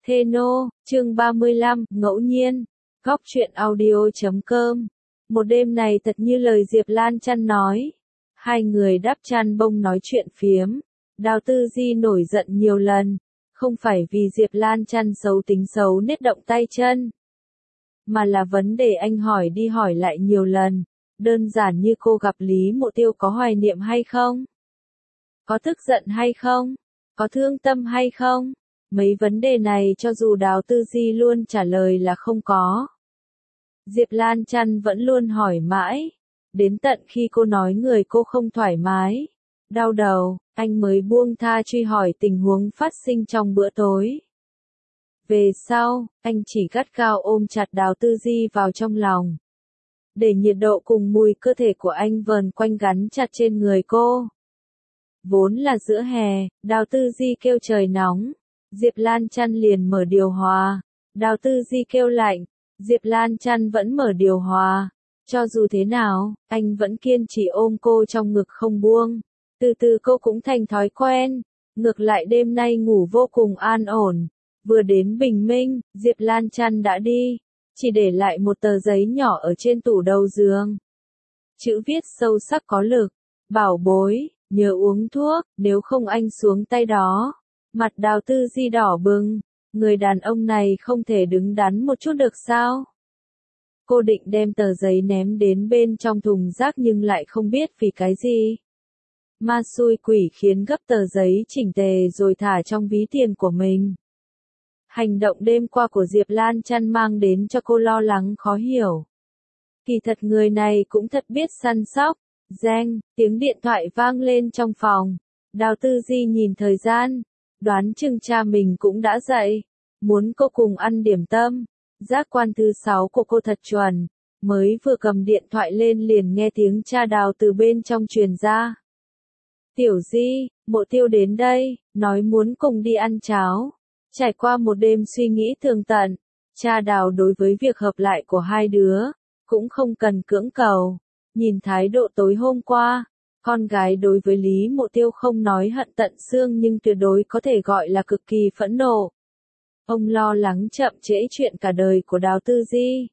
Theno, chương 35, ngẫu nhiên. Góc truyện audio.com. Một đêm này thật như lời Diệp Lan Chăn nói. Hai người đắp chăn bông nói chuyện phiếm. Đào Tư Di nổi giận nhiều lần. Không phải vì Diệp Lan Chăn xấu tính xấu nết động tay chân. Mà là vấn đề anh hỏi đi hỏi lại nhiều lần. Đơn giản như cô gặp Lý Mộ Tiêu có hoài niệm hay không? Có tức giận hay không? Có thương tâm hay không? Mấy vấn đề này cho dù Đào Tư Di luôn trả lời là không có. Diệp Lan Chăn vẫn luôn hỏi mãi. Đến tận khi cô nói người cô không thoải mái, đau đầu, anh mới buông tha truy hỏi tình huống phát sinh trong bữa tối. Về sau, anh chỉ gắt gao ôm chặt Đào Tư Di vào trong lòng. Để nhiệt độ cùng mùi cơ thể của anh vờn quanh gắn chặt trên người cô. Vốn là giữa hè, Đào Tư Di kêu trời nóng. Diệp Lan Chăn liền mở điều hòa. Đào Tư Di kêu lạnh. Diệp Lan Chăn vẫn mở điều hòa. Cho dù thế nào, anh vẫn kiên trì ôm cô trong ngực không buông. Từ từ cô cũng thành thói quen. Ngược lại đêm nay ngủ vô cùng an ổn. Vừa đến bình minh, Diệp Lan Chăn đã đi. Chỉ để lại một tờ giấy nhỏ ở trên tủ đầu giường. Chữ viết sâu sắc có lực. Bảo bối, nhớ uống thuốc, nếu không anh xuống tay đó. Mặt Đào Tư Di đỏ bừng. Người đàn ông này không thể đứng đắn một chút được sao? Cô định đem tờ giấy ném đến bên trong thùng rác nhưng lại không biết vì cái gì. Ma xui quỷ khiến gấp tờ giấy chỉnh tề rồi thả trong ví tiền của mình. Hành động đêm qua của Diệp Lan Chăn mang đến cho cô lo lắng khó hiểu. Kỳ thật người này cũng thật biết săn sóc. Reng, tiếng điện thoại vang lên trong phòng. Đào Tư Di nhìn thời gian. Đoán chừng cha mình cũng đã dậy. Muốn cô cùng ăn điểm tâm. Giác quan thứ 6 của cô thật chuẩn. Mới vừa cầm điện thoại lên liền nghe tiếng cha Đào từ bên trong truyền ra. Tiểu Di, Mộ Tiêu đến đây, nói muốn cùng đi ăn cháo. Trải qua một đêm suy nghĩ tường tận, cha Đào đối với việc hợp lại của hai đứa, cũng không cần cưỡng cầu. Nhìn thái độ tối hôm qua, con gái đối với Lý Mộ Tiêu không nói hận tận xương nhưng tuyệt đối có thể gọi là cực kỳ phẫn nộ. Ông lo lắng chậm trễ chuyện cả đời của Đào Tư Di.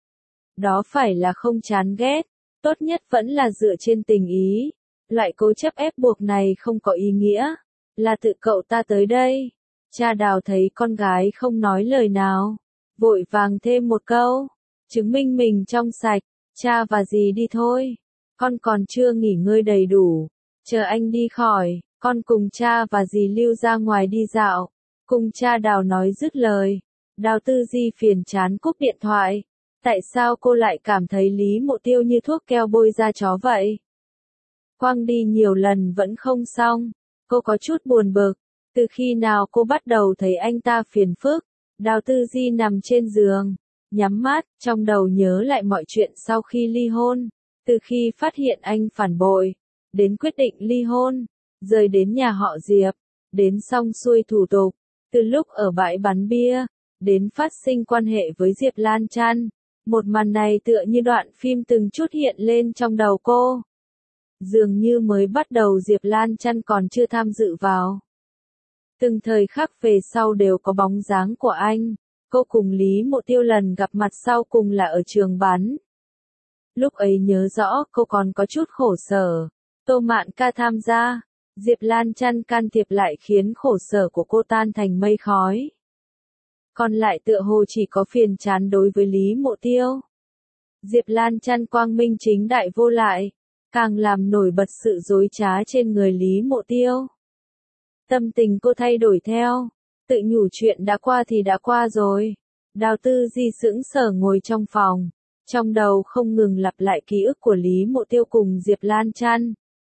Đó phải là không chán ghét, tốt nhất vẫn là dựa trên tình ý. Loại cố chấp ép buộc này không có ý nghĩa, là tự cậu ta tới đây. Cha Đào thấy con gái không nói lời nào, vội vàng thêm một câu, chứng minh mình trong sạch, cha và dì đi thôi. Con còn chưa nghỉ ngơi đầy đủ, chờ anh đi khỏi, con cùng cha và dì lưu ra ngoài đi dạo. Cùng cha Đào nói dứt lời, Đào Tư Di phiền chán cúp điện thoại. Tại sao cô lại cảm thấy Lý Mộ Tiêu như thuốc keo bôi da chó vậy? Quăng đi nhiều lần vẫn không xong, cô có chút buồn bực. Từ khi nào cô bắt đầu thấy anh ta phiền phức? Đào Tư Di nằm trên giường, nhắm mắt, trong đầu nhớ lại mọi chuyện sau khi ly hôn. Từ khi phát hiện anh phản bội, đến quyết định ly hôn, rời đến nhà họ Diệp, đến xong xuôi thủ tục, từ lúc ở bãi bắn bia, đến phát sinh quan hệ với Diệp Lan Chăn. Một màn này tựa như đoạn phim từng chút hiện lên trong đầu cô. Dường như mới bắt đầu Diệp Lan Chăn còn chưa tham dự vào. Từng thời khắc về sau đều có bóng dáng của anh. Cô cùng Lý Mộ Tiêu lần gặp mặt sau cùng là ở trường bắn. Lúc ấy nhớ rõ cô còn có chút khổ sở. Tô Mạn Ca tham gia. Diệp Lan Chăn can thiệp lại khiến khổ sở của cô tan thành mây khói. Còn lại tựa hồ chỉ có phiền chán đối với Lý Mộ Tiêu. Diệp Lan Chăn quang minh chính đại vô lại, càng làm nổi bật sự dối trá trên người Lý Mộ Tiêu. Tâm tình cô thay đổi theo, tự nhủ chuyện đã qua thì đã qua rồi. Đào Tư Di sững sờ ngồi trong phòng, trong đầu không ngừng lặp lại ký ức của Lý Mộ Tiêu cùng Diệp Lan Chăn.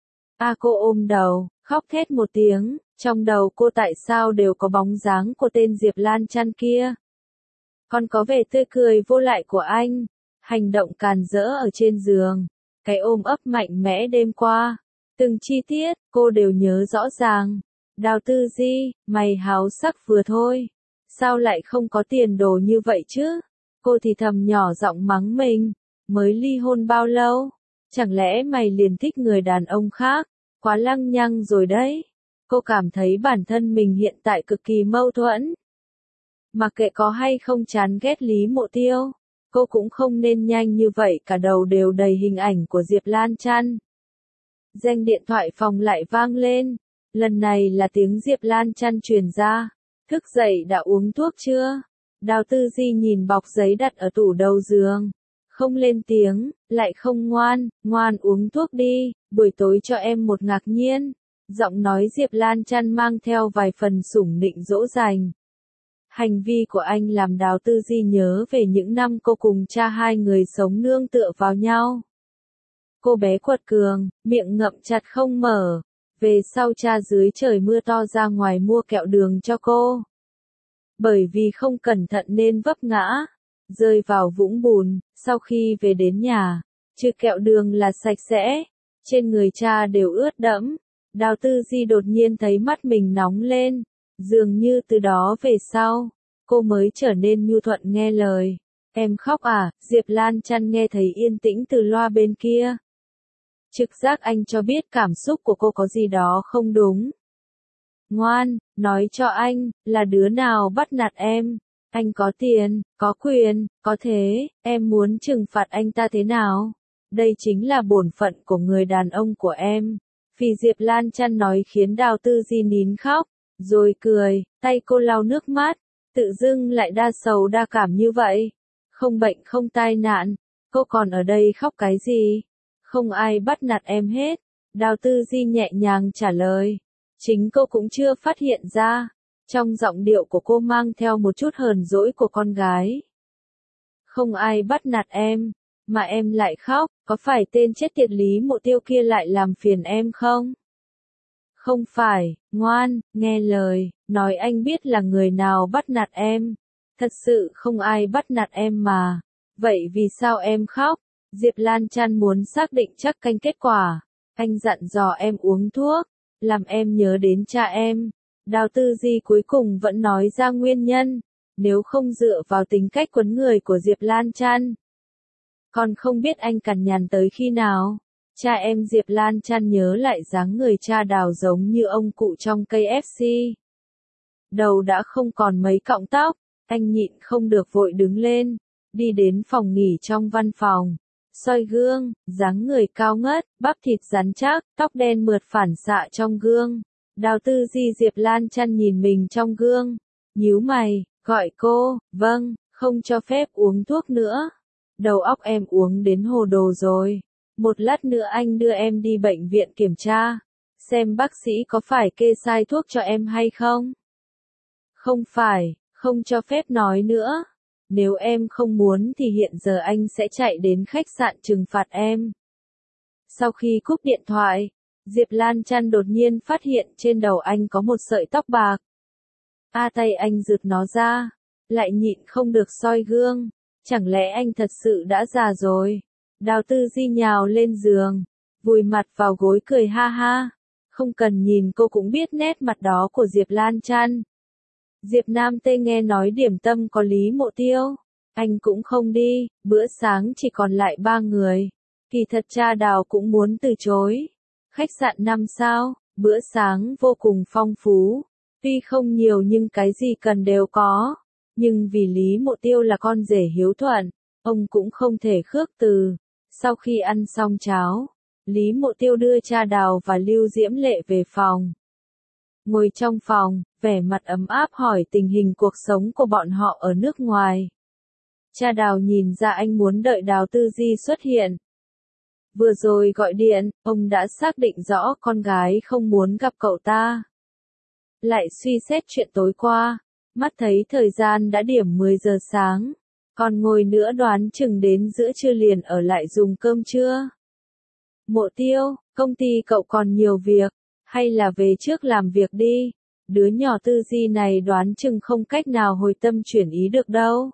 Cô ôm đầu, khóc thét một tiếng, trong đầu cô tại sao đều có bóng dáng của tên Diệp Lan Chăn kia. Còn có vẻ tươi cười vô lại của anh, hành động càn rỡ ở trên giường, cái ôm ấp mạnh mẽ đêm qua. Từng chi tiết, cô đều nhớ rõ ràng. Đào Tư Di, mày háo sắc vừa thôi. Sao lại không có tiền đồ như vậy chứ? Cô thì thầm nhỏ giọng mắng mình. Mới ly hôn bao lâu? Chẳng lẽ mày liền thích người đàn ông khác? Quá lăng nhăng rồi đấy. Cô cảm thấy bản thân mình hiện tại cực kỳ mâu thuẫn. Mặc kệ có hay không chán ghét Lý Mộ Tiêu, cô cũng không nên nhanh như vậy cả đầu đều đầy hình ảnh của Diệp Lan Chăn. Danh điện thoại phòng lại vang lên, lần này là tiếng Diệp Lan Chăn truyền ra. Thức dậy đã uống thuốc chưa? Đào Tư Di nhìn bọc giấy đặt ở tủ đầu giường. Không lên tiếng, lại không ngoan, ngoan uống thuốc đi, buổi tối cho em một ngạc nhiên. Giọng nói Diệp Lan Chăn mang theo vài phần sủng nịnh dỗ dành. Hành vi của anh làm Đào Tư Di nhớ về những năm cô cùng cha hai người sống nương tựa vào nhau. Cô bé quật cường, miệng ngậm chặt không mở. Về sau cha dưới trời mưa to ra ngoài mua kẹo đường cho cô. Bởi vì không cẩn thận nên vấp ngã, rơi vào vũng bùn, sau khi về đến nhà, trừ kẹo đường là sạch sẽ, trên người cha đều ướt đẫm. Đào Tư Di đột nhiên thấy mắt mình nóng lên, dường như từ đó về sau, cô mới trở nên nhu thuận nghe lời. Em khóc à? Diệp Lan Chăn nghe thấy yên tĩnh từ loa bên kia. Trực giác anh cho biết cảm xúc của cô có gì đó không đúng. Ngoan, nói cho anh, là đứa nào bắt nạt em? Anh có tiền, có quyền, có thế, em muốn trừng phạt anh ta thế nào? Đây chính là bổn phận của người đàn ông của em. Vì Diệp Lan Chăn nói khiến Đào Tư Di nín khóc, rồi cười, tay cô lau nước mắt, tự dưng lại đa sầu đa cảm như vậy. Không bệnh không tai nạn, cô còn ở đây khóc cái gì? Không ai bắt nạt em hết. Đào Tư Di nhẹ nhàng trả lời. Chính cô cũng chưa phát hiện ra. Trong giọng điệu của cô mang theo một chút hờn dỗi của con gái. Không ai bắt nạt em, mà em lại khóc, có phải tên chết tiệt Lý Mộ Tiêu kia lại làm phiền em không? Không phải, ngoan, nghe lời, nói anh biết là người nào bắt nạt em. Thật sự không ai bắt nạt em mà. Vậy vì sao em khóc? Diệp Lan Chăn muốn xác định chắc canh kết quả. Anh dặn dò em uống thuốc, làm em nhớ đến cha em. Đào Tư Di cuối cùng vẫn nói ra nguyên nhân, nếu không dựa vào tính cách quấn người của Diệp Lan Chăn. Còn không biết anh cằn nhằn tới khi nào. Cha em Diệp Lan Chăn nhớ lại dáng người cha Đào giống như ông cụ trong KFC. Đầu đã không còn mấy cọng tóc, anh nhịn không được vội đứng lên, đi đến phòng nghỉ trong văn phòng. Soi gương, dáng người cao ngất, bắp thịt rắn chắc, tóc đen mượt phản xạ trong gương. Đào Tư Di Diệp Lan Chăn nhìn mình trong gương, nhíu mày, gọi cô, vâng, không cho phép uống thuốc nữa. Đầu óc em uống đến hồ đồ rồi. Một lát nữa anh đưa em đi bệnh viện kiểm tra, xem bác sĩ có phải kê sai thuốc cho em hay không. Không phải, không cho phép nói nữa. Nếu em không muốn thì hiện giờ anh sẽ chạy đến khách sạn trừng phạt em. Sau khi cúp điện thoại, Diệp Lan Chăn đột nhiên phát hiện trên đầu anh có một sợi tóc bạc. Tay anh giựt nó ra, lại nhịn không được soi gương. Chẳng lẽ anh thật sự đã già rồi? Đào Tư Di nhào lên giường, vùi mặt vào gối cười ha ha. Không cần nhìn cô cũng biết nét mặt đó của Diệp Lan Chăn. Diệp Nam Tê nghe nói điểm tâm có Lý Mộ Tiêu, anh cũng không đi, bữa sáng chỉ còn lại 3 người. Kỳ thật cha Đào cũng muốn từ chối. Khách sạn 5 sao, bữa sáng vô cùng phong phú, tuy không nhiều nhưng cái gì cần đều có. Nhưng vì Lý Mộ Tiêu là con rể hiếu thuận, ông cũng không thể khước từ. Sau khi ăn xong cháo, Lý Mộ Tiêu đưa cha Đào và Lưu Diễm Lệ về phòng. Ngồi trong phòng, vẻ mặt ấm áp hỏi tình hình cuộc sống của bọn họ ở nước ngoài. Cha Đào nhìn ra anh muốn đợi Đào Tư Di xuất hiện. Vừa rồi gọi điện, ông đã xác định rõ con gái không muốn gặp cậu ta. Lại suy xét chuyện tối qua, mắt thấy thời gian đã điểm 10 giờ sáng, còn ngồi nữa đoán chừng đến giữa trưa liền ở lại dùng cơm trưa. Mộ Tiêu, công ty cậu còn nhiều việc, hay là về trước làm việc đi, đứa nhỏ Tư Di này đoán chừng không cách nào hồi tâm chuyển ý được đâu.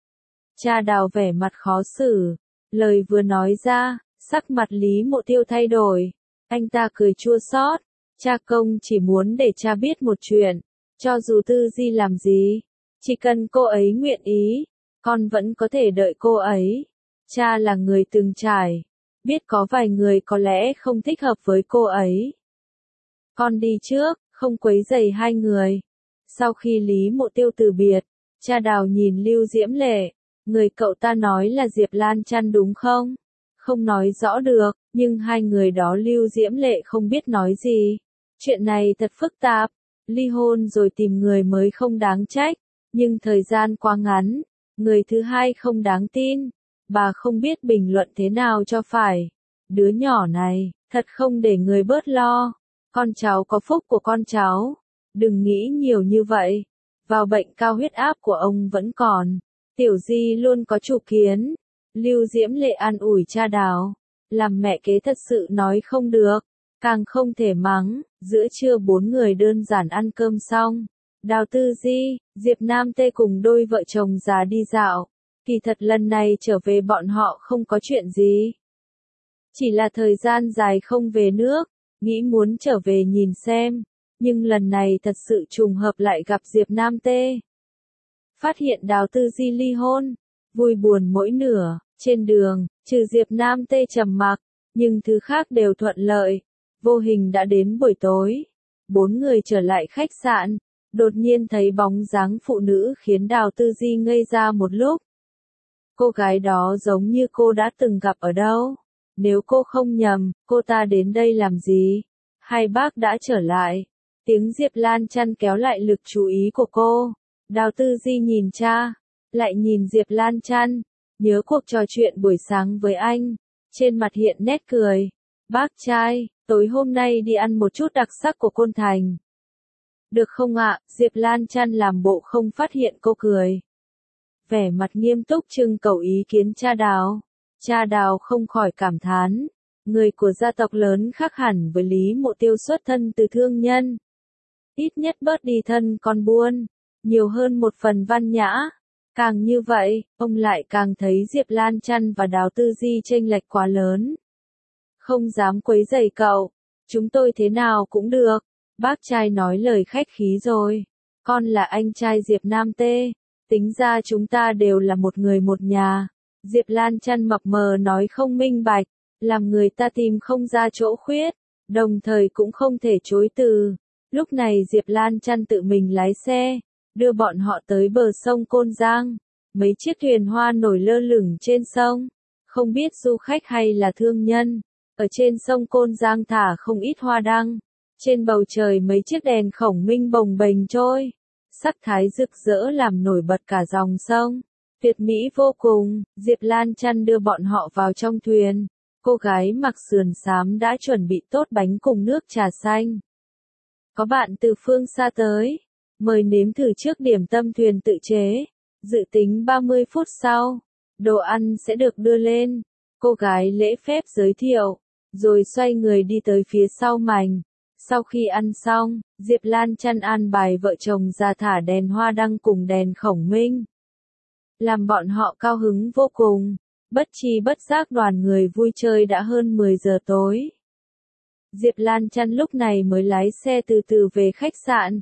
Cha Đào vẻ mặt khó xử, lời vừa nói ra, sắc mặt Lý Mộ Tiêu thay đổi, anh ta cười chua xót, cha công chỉ muốn để cha biết một chuyện, cho dù Tư Di làm gì, chỉ cần cô ấy nguyện ý, con vẫn có thể đợi cô ấy. Cha là người từng trải, biết có vài người có lẽ không thích hợp với cô ấy. Con đi trước, không quấy rầy hai người. Sau khi Lý Mộ Tiêu từ biệt, Cha Đào nhìn Lưu Diễm Lệ, người cậu ta nói là Diệp Lan Chăn đúng không? Không nói rõ được, nhưng hai người đó Lưu Diễm Lệ không biết nói gì. Chuyện này thật phức tạp, ly hôn rồi tìm người mới không đáng trách, nhưng thời gian quá ngắn, người thứ hai không đáng tin, bà không biết bình luận thế nào cho phải. Đứa nhỏ này, thật không để người bớt lo, con cháu có phúc của con cháu, đừng nghĩ nhiều như vậy, vào bệnh cao huyết áp của ông vẫn còn, Tiểu Di luôn có chủ kiến. Lưu Diễm Lệ an ủi cha Đào, làm mẹ kế thật sự nói không được, càng không thể mắng. Giữa trưa bốn người đơn giản ăn cơm xong, Đào Tư Di, Diệp Nam Tê cùng đôi vợ chồng già đi dạo. Kỳ thật lần này trở về bọn họ không có chuyện gì, chỉ là thời gian dài không về nước, nghĩ muốn trở về nhìn xem, nhưng lần này thật sự trùng hợp lại gặp Diệp Nam Tê. Phát hiện Đào Tư Di ly hôn, vui buồn mỗi nửa. Trên đường, trừ Diệp Nam Tê trầm mặc, nhưng thứ khác đều thuận lợi. Vô hình đã đến buổi tối, bốn người trở lại khách sạn, đột nhiên thấy bóng dáng phụ nữ khiến Đào Tư Di ngây ra một lúc. Cô gái đó giống như cô đã từng gặp ở đâu? Nếu cô không nhầm, cô ta đến đây làm gì? Hai bác đã trở lại. Tiếng Diệp Lan Chăn kéo lại lực chú ý của cô. Đào Tư Di nhìn cha, lại nhìn Diệp Lan Chăn. Nhớ cuộc trò chuyện buổi sáng với anh, trên mặt hiện nét cười. Bác trai, tối hôm nay đi ăn một chút đặc sắc của Côn Thành. Được không ạ? Diệp Lan Chăn làm bộ không phát hiện cô cười. Vẻ mặt nghiêm túc trưng cầu ý kiến cha Đào. Cha Đào không khỏi cảm thán. Người của gia tộc lớn khác hẳn với Lý Mộ Tiêu xuất thân từ thương nhân. Ít nhất bớt đi thân con buôn, nhiều hơn một phần văn nhã. Càng như vậy, ông lại càng thấy Diệp Lan Chăn và Đào Tư Di chênh lệch quá lớn. Không dám quấy rầy cậu, chúng tôi thế nào cũng được. Bác trai nói lời khách khí rồi. Con là anh trai Diệp Nam Tê, tính ra chúng ta đều là một người một nhà. Diệp Lan Chăn mập mờ nói không minh bạch, làm người ta tìm không ra chỗ khuyết, đồng thời cũng không thể chối từ. Lúc này Diệp Lan Chăn tự mình lái xe, đưa bọn họ tới bờ sông Côn Giang. Mấy chiếc thuyền hoa nổi lơ lửng trên sông. Không biết du khách hay là thương nhân, ở trên sông Côn Giang thả không ít hoa đăng. Trên bầu trời mấy chiếc đèn khổng minh bồng bềnh trôi. Sắc thái rực rỡ làm nổi bật cả dòng sông. Tuyệt mỹ vô cùng. Diệp Lan Chăn đưa bọn họ vào trong thuyền. Cô gái mặc sườn xám đã chuẩn bị tốt bánh cùng nước trà xanh. Có bạn từ phương xa tới, mời nếm thử trước điểm tâm thuyền tự chế. Dự tính 30 phút sau, đồ ăn sẽ được đưa lên. Cô gái lễ phép giới thiệu, rồi xoay người đi tới phía sau mành. Sau khi ăn xong, Diệp Lan Chăn an bài vợ chồng ra thả đèn hoa đăng cùng đèn khổng minh. Làm bọn họ cao hứng vô cùng. Bất chi bất giác đoàn người vui chơi đã hơn 10 giờ tối. Diệp Lan Chăn lúc này mới lái xe từ từ về khách sạn.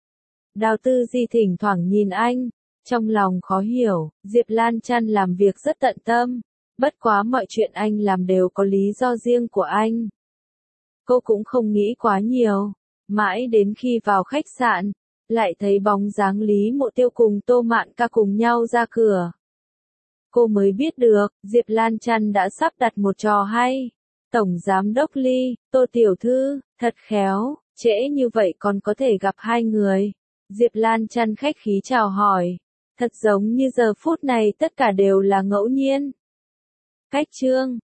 Đào Tư Di thỉnh thoảng nhìn anh, trong lòng khó hiểu. Diệp Lan Chăn làm việc rất tận tâm, bất quá mọi chuyện anh làm đều có lý do riêng của anh. Cô cũng không nghĩ quá nhiều, mãi đến khi vào khách sạn, lại thấy bóng dáng Lý Mộ Tiêu cùng Tô Mạn Ca cùng nhau ra cửa. Cô mới biết được, Diệp Lan Chăn đã sắp đặt một trò hay. Tổng Giám đốc Ly, Tô Tiểu Thư, thật khéo, trễ như vậy còn có thể gặp hai người. Diệp Lan Chăn khách khí chào hỏi. Thật giống như giờ phút này tất cả đều là ngẫu nhiên. Cách chương